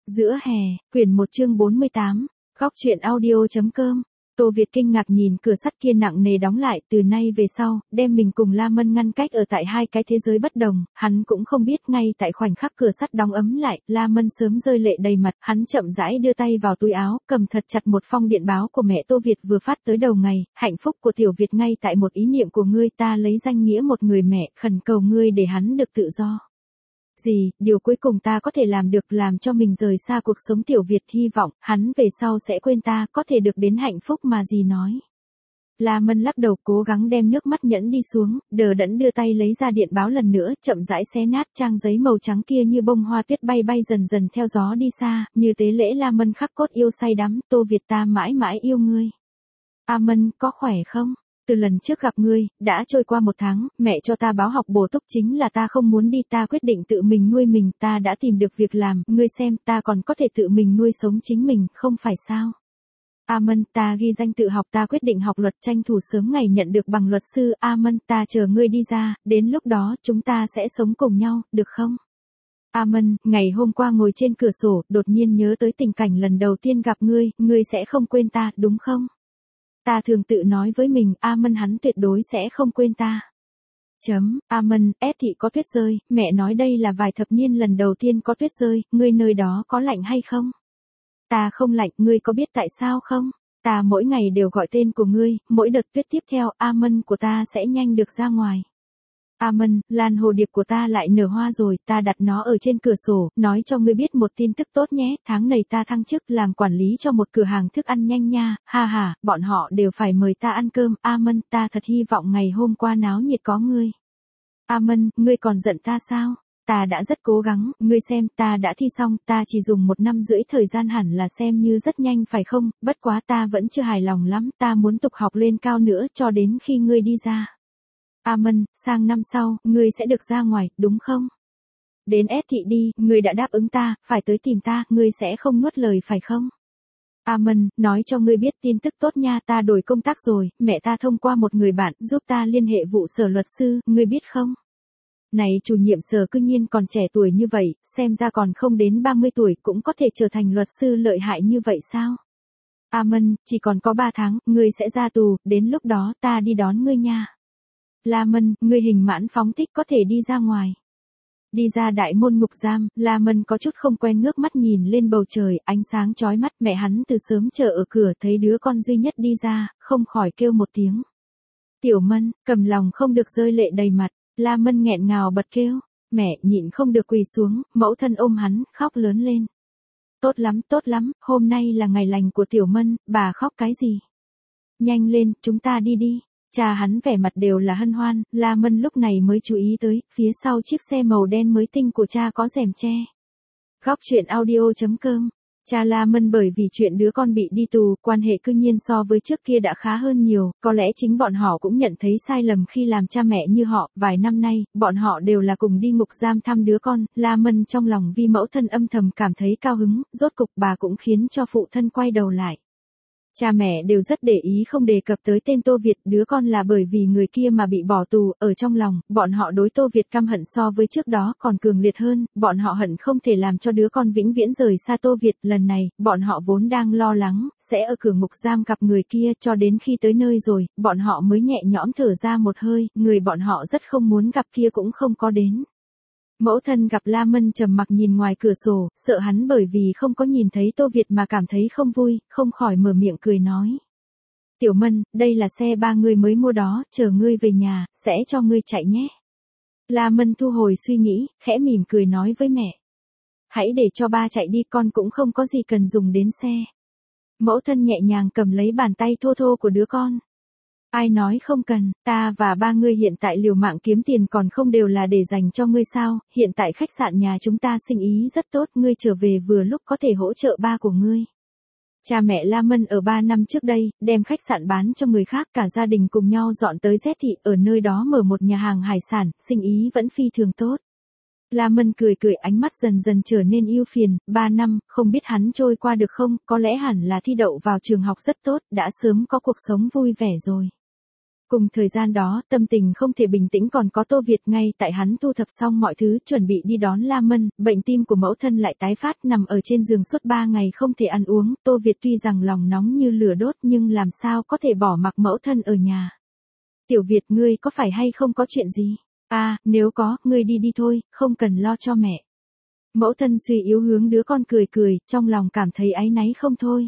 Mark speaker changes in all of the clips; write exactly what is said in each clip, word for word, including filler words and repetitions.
Speaker 1: Giữa hè, quyển một chương bốn mươi tám, góc truyện audio.com. Tô Việt kinh ngạc nhìn cửa sắt kia nặng nề đóng lại, từ nay về sau, đem mình cùng La Mân ngăn cách ở tại hai cái thế giới bất đồng, hắn cũng không biết ngay tại khoảnh khắc cửa sắt đóng ấm lại, La Mân sớm rơi lệ đầy mặt, hắn chậm rãi đưa tay vào túi áo, cầm thật chặt một phong điện báo của mẹ Tô Việt vừa phát tới đầu ngày, hạnh phúc của tiểu Việt ngay tại một ý niệm của ngươi, ta lấy danh nghĩa một người mẹ, khẩn cầu ngươi để hắn được tự do. Gì, điều cuối cùng ta có thể làm được làm cho mình rời xa cuộc sống tiểu Việt, hy vọng, hắn về sau sẽ quên ta, có thể được đến hạnh phúc mà gì nói. La Mân lắc đầu cố gắng đem nước mắt nhẫn đi xuống, đờ đẫn đưa tay lấy ra điện báo lần nữa, chậm rãi xé nát trang giấy màu trắng kia như bông hoa tuyết bay bay dần dần theo gió đi xa, như tế lễ La Mân khắc cốt yêu say đắm, Tô Việt ta mãi mãi yêu ngươi. A Mân, có khỏe không? Từ lần trước gặp ngươi, đã trôi qua một tháng, mẹ cho ta báo học bổ túc chính là ta không muốn đi, ta quyết định tự mình nuôi mình, ta đã tìm được việc làm, ngươi xem, ta còn có thể tự mình nuôi sống chính mình, không phải sao? A Mân, ta ghi danh tự học, ta quyết định học luật, tranh thủ sớm ngày nhận được bằng luật sư. A Mân, ta chờ ngươi đi ra, đến lúc đó, chúng ta sẽ sống cùng nhau, được không? A Mân, ngày hôm qua ngồi trên cửa sổ, đột nhiên nhớ tới tình cảnh lần đầu tiên gặp ngươi, ngươi sẽ không quên ta, đúng không? Ta thường tự nói với mình, A Mân hắn tuyệt đối sẽ không quên ta. Chấm, A Mân, S thị có tuyết rơi, mẹ nói đây là vài thập niên lần đầu tiên có tuyết rơi, ngươi nơi đó có lạnh hay không? Ta không lạnh, ngươi có biết tại sao không? Ta mỗi ngày đều gọi tên của ngươi, mỗi đợt tuyết tiếp theo, A Mân của ta sẽ nhanh được ra ngoài. A Mân, lan hồ điệp của ta lại nở hoa rồi, ta đặt nó ở trên cửa sổ, nói cho ngươi biết một tin tức tốt nhé, tháng này ta thăng chức làm quản lý cho một cửa hàng thức ăn nhanh nha, ha ha, bọn họ đều phải mời ta ăn cơm, A Mân, ta thật hy vọng ngày hôm qua náo nhiệt có ngươi. A Mân, ngươi còn giận ta sao? Ta đã rất cố gắng, ngươi xem, ta đã thi xong, ta chỉ dùng một năm rưỡi thời gian hẳn là xem như rất nhanh phải không, bất quá ta vẫn chưa hài lòng lắm, ta muốn tục học lên cao nữa cho đến khi ngươi đi ra. A Mân, sang năm sau, ngươi sẽ được ra ngoài, đúng không? Đến S thị đi, ngươi đã đáp ứng ta, phải tới tìm ta, ngươi sẽ không nuốt lời phải không? A Mân, nói cho ngươi biết tin tức tốt nha, ta đổi công tác rồi, mẹ ta thông qua một người bạn, giúp ta liên hệ vụ sở luật sư, ngươi biết không? Này chủ nhiệm sở cư nhiên còn trẻ tuổi như vậy, xem ra còn không đến ba mươi tuổi cũng có thể trở thành luật sư lợi hại như vậy sao? A Mân, chỉ còn có ba tháng, ngươi sẽ ra tù, đến lúc đó ta đi đón ngươi nha. La Mân, ngươi hình mãn phóng thích có thể đi ra ngoài. Đi ra đại môn ngục giam, La Mân có chút không quen ngước mắt nhìn lên bầu trời, ánh sáng chói mắt, mẹ hắn từ sớm chờ ở cửa thấy đứa con duy nhất đi ra, không khỏi kêu một tiếng. Tiểu Mân, cầm lòng không được rơi lệ đầy mặt, La Mân nghẹn ngào bật kêu, mẹ nhịn không được quỳ xuống, mẫu thân ôm hắn, khóc lớn lên. Tốt lắm, tốt lắm, hôm nay là ngày lành của Tiểu Mân, bà khóc cái gì? Nhanh lên, chúng ta đi đi. Cha hắn vẻ mặt đều là hân hoan, La Mân lúc này mới chú ý tới, phía sau chiếc xe màu đen mới tinh của cha có rèm che. Góc truyện audio.com. Cha La Mân bởi vì chuyện đứa con bị đi tù, quan hệ cư nhiên so với trước kia đã khá hơn nhiều, có lẽ chính bọn họ cũng nhận thấy sai lầm khi làm cha mẹ như họ, vài năm nay, bọn họ đều là cùng đi ngục giam thăm đứa con, La Mân trong lòng vì mẫu thân âm thầm cảm thấy cao hứng, rốt cục bà cũng khiến cho phụ thân quay đầu lại. Cha mẹ đều rất để ý không đề cập tới tên Tô Việt, đứa con là bởi vì người kia mà bị bỏ tù, ở trong lòng, bọn họ đối Tô Việt căm hận so với trước đó còn cường liệt hơn, bọn họ hận không thể làm cho đứa con vĩnh viễn rời xa Tô Việt, lần này, bọn họ vốn đang lo lắng, sẽ ở cửa ngục giam gặp người kia, cho đến khi tới nơi rồi, bọn họ mới nhẹ nhõm thở ra một hơi, người bọn họ rất không muốn gặp kia cũng không có đến. Mẫu thân gặp La Mân trầm mặc nhìn ngoài cửa sổ, sợ hắn bởi vì không có nhìn thấy Tô Việt mà cảm thấy không vui, không khỏi mở miệng cười nói. Tiểu Mân, đây là xe ba ngươi mới mua đó, chờ ngươi về nhà, sẽ cho ngươi chạy nhé. La Mân thu hồi suy nghĩ, khẽ mỉm cười nói với mẹ. Hãy để cho ba chạy đi, con cũng không có gì cần dùng đến xe. Mẫu thân nhẹ nhàng cầm lấy bàn tay thô thô của đứa con. Ai nói không cần, ta và ba ngươi hiện tại liều mạng kiếm tiền còn không đều là để dành cho ngươi sao, hiện tại khách sạn nhà chúng ta sinh ý rất tốt, ngươi trở về vừa lúc có thể hỗ trợ ba của ngươi. Cha mẹ La Mân ở ba năm trước đây, đem khách sạn bán cho người khác, cả gia đình cùng nhau dọn tới Z thị, ở nơi đó mở một nhà hàng hải sản, sinh ý vẫn phi thường tốt. La Mân cười cười, ánh mắt dần dần trở nên ưu phiền, ba năm, không biết hắn trôi qua được không, có lẽ hẳn là thi đậu vào trường học rất tốt, đã sớm có cuộc sống vui vẻ rồi. Cùng thời gian đó, tâm tình không thể bình tĩnh còn có Tô Việt ngay tại hắn thu thập xong mọi thứ chuẩn bị đi đón La Mân, bệnh tim của mẫu thân lại tái phát nằm ở trên giường suốt ba ngày không thể ăn uống, Tô Việt tuy rằng lòng nóng như lửa đốt nhưng làm sao có thể bỏ mặc mẫu thân ở nhà. Tiểu Việt ngươi có phải hay không có chuyện gì? À, nếu có, ngươi đi đi thôi, không cần lo cho mẹ. Mẫu thân suy yếu hướng đứa con cười cười, trong lòng cảm thấy áy náy không thôi.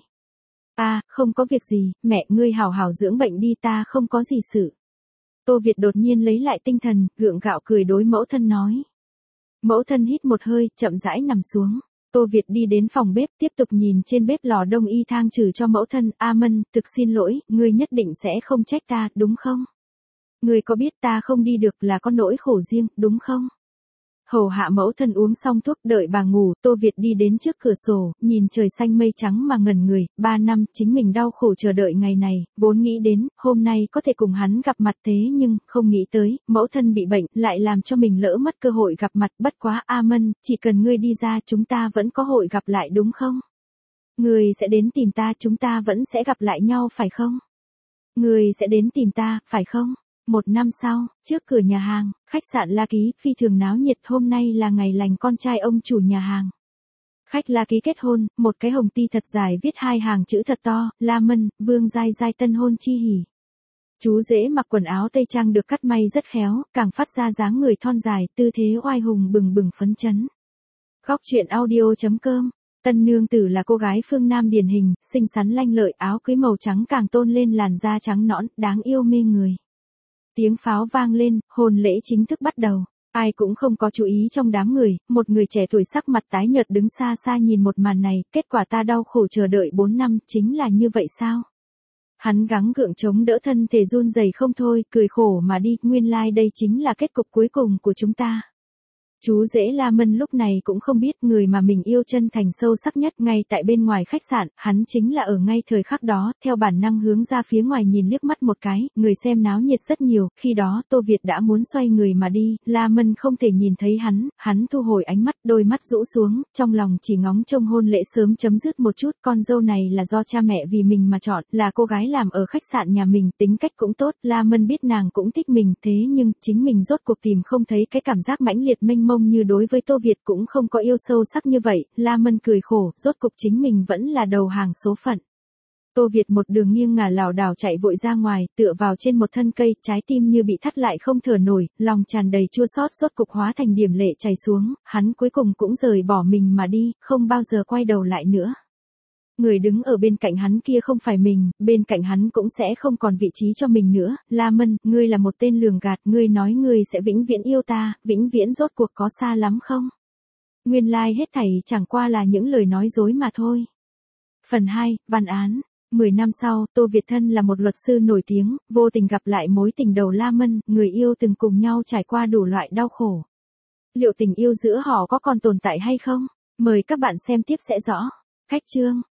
Speaker 1: À, không có việc gì, mẹ ngươi hảo hảo dưỡng bệnh đi ta không có gì sự. Tô Việt đột nhiên lấy lại tinh thần, gượng gạo cười đối mẫu thân nói. Mẫu thân hít một hơi, chậm rãi nằm xuống. Tô Việt đi đến phòng bếp tiếp tục nhìn trên bếp lò đông y thang trừ cho mẫu thân. A Mân, thực xin lỗi, ngươi nhất định sẽ không trách ta, đúng không? Ngươi có biết ta không đi được là có nỗi khổ riêng, đúng không? Hầu hạ mẫu thân uống xong thuốc đợi bà ngủ, Tô Việt đi đến trước cửa sổ, nhìn trời xanh mây trắng mà ngẩn người, ba năm chính mình đau khổ chờ đợi ngày này, vốn nghĩ đến, hôm nay có thể cùng hắn gặp mặt thế nhưng, không nghĩ tới, mẫu thân bị bệnh, lại làm cho mình lỡ mất cơ hội gặp mặt, bất quá A Mân, chỉ cần ngươi đi ra chúng ta vẫn có hội gặp lại đúng không? Ngươi sẽ đến tìm ta chúng ta vẫn sẽ gặp lại nhau phải không? Ngươi sẽ đến tìm ta, phải không? Một năm sau, trước cửa nhà hàng, khách sạn La Ký, phi thường náo nhiệt hôm nay là ngày lành con trai ông chủ nhà hàng. Khách La Ký kết hôn, một cái hồng ti thật dài viết hai hàng chữ thật to, La Mân, Vương Giai Giai tân hôn chi hỉ. Chú rể mặc quần áo tây trang được cắt may rất khéo, càng phát ra dáng người thon dài, tư thế oai hùng bừng bừng phấn chấn. Góc truyện audio chấm com. Tân nương tử là cô gái phương Nam điển hình, xinh xắn lanh lợi, áo cưới màu trắng càng tôn lên làn da trắng nõn, đáng yêu mê người. Tiếng pháo vang lên, hôn lễ chính thức bắt đầu. Ai cũng không có chú ý trong đám người, một người trẻ tuổi sắc mặt tái nhợt đứng xa xa nhìn một màn này, kết quả ta đau khổ chờ đợi bốn năm, chính là như vậy sao? Hắn gắng gượng chống đỡ thân thể run rẩy không thôi, cười khổ mà đi, nguyên lai like đây chính là kết cục cuối cùng của chúng ta. Chú rể La Mân lúc này cũng không biết người mà mình yêu chân thành sâu sắc nhất ngay tại bên ngoài khách sạn, hắn chính là ở ngay thời khắc đó, theo bản năng hướng ra phía ngoài nhìn liếc mắt một cái, người xem náo nhiệt rất nhiều, khi đó Tô Việt đã muốn xoay người mà đi, La Mân không thể nhìn thấy hắn, hắn thu hồi ánh mắt, đôi mắt rũ xuống, trong lòng chỉ ngóng trông hôn lễ sớm chấm dứt một chút, con dâu này là do cha mẹ vì mình mà chọn, là cô gái làm ở khách sạn nhà mình, tính cách cũng tốt, La Mân biết nàng cũng thích mình, thế nhưng, chính mình rốt cuộc tìm không thấy cái cảm giác mãnh liệt mênh mông như đối với Tô Việt cũng không có yêu sâu sắc như vậy, La Mân cười khổ, rốt cục chính mình vẫn là đầu hàng số phận. Tô Việt một đường nghiêng ngả lảo đảo chạy vội ra ngoài, tựa vào trên một thân cây, trái tim như bị thắt lại không thở nổi, lòng tràn đầy chua xót rốt cục hóa thành điểm lệ chảy xuống, hắn cuối cùng cũng rời bỏ mình mà đi, không bao giờ quay đầu lại nữa. Người đứng ở bên cạnh hắn kia không phải mình, bên cạnh hắn cũng sẽ không còn vị trí cho mình nữa, La Mân, ngươi là một tên lường gạt, ngươi nói ngươi sẽ vĩnh viễn yêu ta, vĩnh viễn rốt cuộc có xa lắm không? Nguyên lai like hết thảy chẳng qua là những lời nói dối mà thôi. Phần hai, Văn án. Mười năm sau, Tô Việt Thân là một luật sư nổi tiếng, vô tình gặp lại mối tình đầu La Mân, người yêu từng cùng nhau trải qua đủ loại đau khổ. Liệu tình yêu giữa họ có còn tồn tại hay không? Mời các bạn xem tiếp sẽ rõ. Khách chương.